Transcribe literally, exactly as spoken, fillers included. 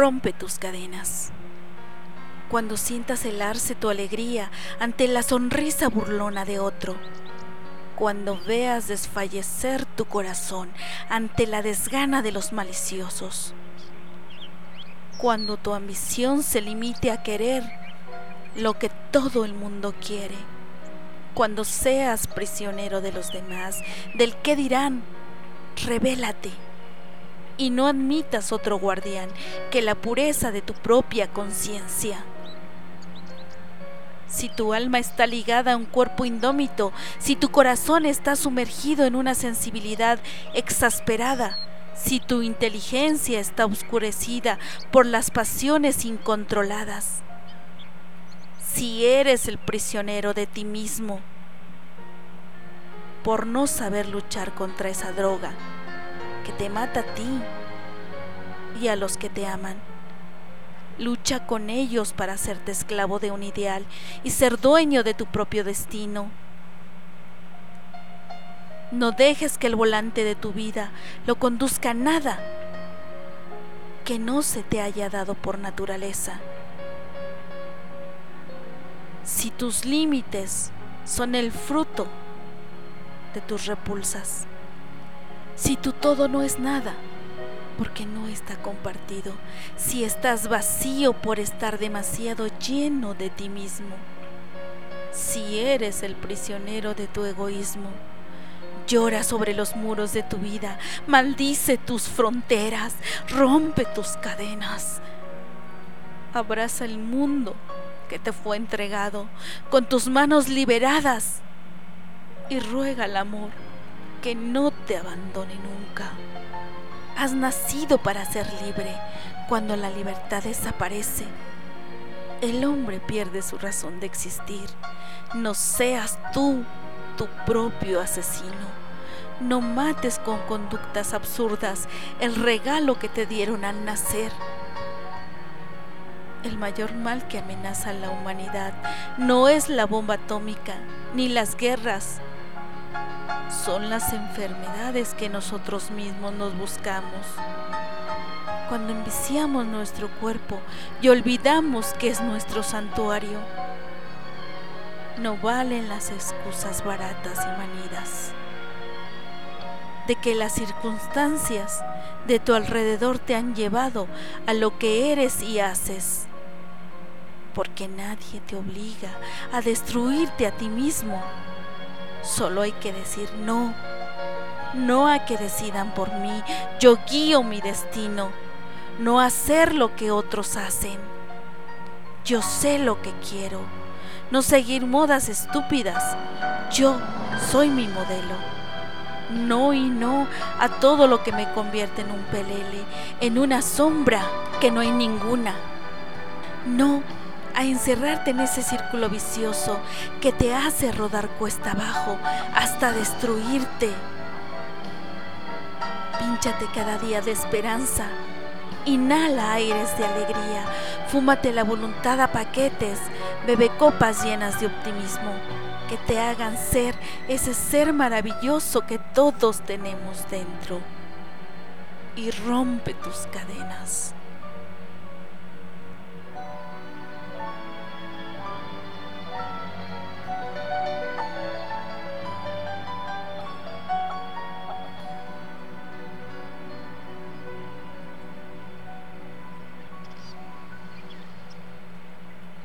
rompe tus cadenas. Cuando sientas helarse tu alegría ante la sonrisa burlona de otro, cuando veas desfallecer tu corazón ante la desgana de los maliciosos, cuando tu ambición se limite a querer lo que todo el mundo quiere, cuando seas prisionero de los demás, del qué dirán, rebélate y no admitas otro guardián que la pureza de tu propia conciencia. Si tu alma está ligada a un cuerpo indómito, si tu corazón está sumergido en una sensibilidad exasperada, si tu inteligencia está oscurecida por las pasiones incontroladas, si eres el prisionero de ti mismo por no saber luchar contra esa droga que te mata a ti y a los que te aman, lucha con ellos para hacerte esclavo de un ideal y ser dueño de tu propio destino. No dejes que el volante de tu vida lo conduzca a nada que no se te haya dado por naturaleza. Si tus límites son el fruto de tus repulsas, si tu todo no es nada, porque no está compartido, si estás vacío por estar demasiado lleno de ti mismo, si eres el prisionero de tu egoísmo, llora sobre los muros de tu vida, maldice tus fronteras, rompe tus cadenas, abraza el mundo que te fue entregado con tus manos liberadas y ruega al amor que no te abandone nunca. Has nacido para ser libre. Cuando la libertad desaparece, el hombre pierde su razón de existir. No seas tú tu propio asesino. No mates con conductas absurdas el regalo que te dieron al nacer. El mayor mal que amenaza a la humanidad no es la bomba atómica ni las guerras, son las enfermedades que nosotros mismos nos buscamos. Cuando enviciamos nuestro cuerpo y olvidamos que es nuestro santuario, no valen las excusas baratas y manidas de que las circunstancias de tu alrededor te han llevado a lo que eres y haces, porque nadie te obliga a destruirte a ti mismo. Solo hay que decir no, no a que decidan por mí, yo guío mi destino, no hacer lo que otros hacen. Yo sé lo que quiero, no seguir modas estúpidas, yo soy mi modelo. No y no a todo lo que me convierte en un pelele, en una sombra que no hay ninguna. No a encerrarte en ese círculo vicioso que te hace rodar cuesta abajo hasta destruirte. Pínchate cada día de esperanza, inhala aires de alegría, fúmate la voluntad a paquetes, bebe copas llenas de optimismo que te hagan ser ese ser maravilloso que todos tenemos dentro, y rompe tus cadenas.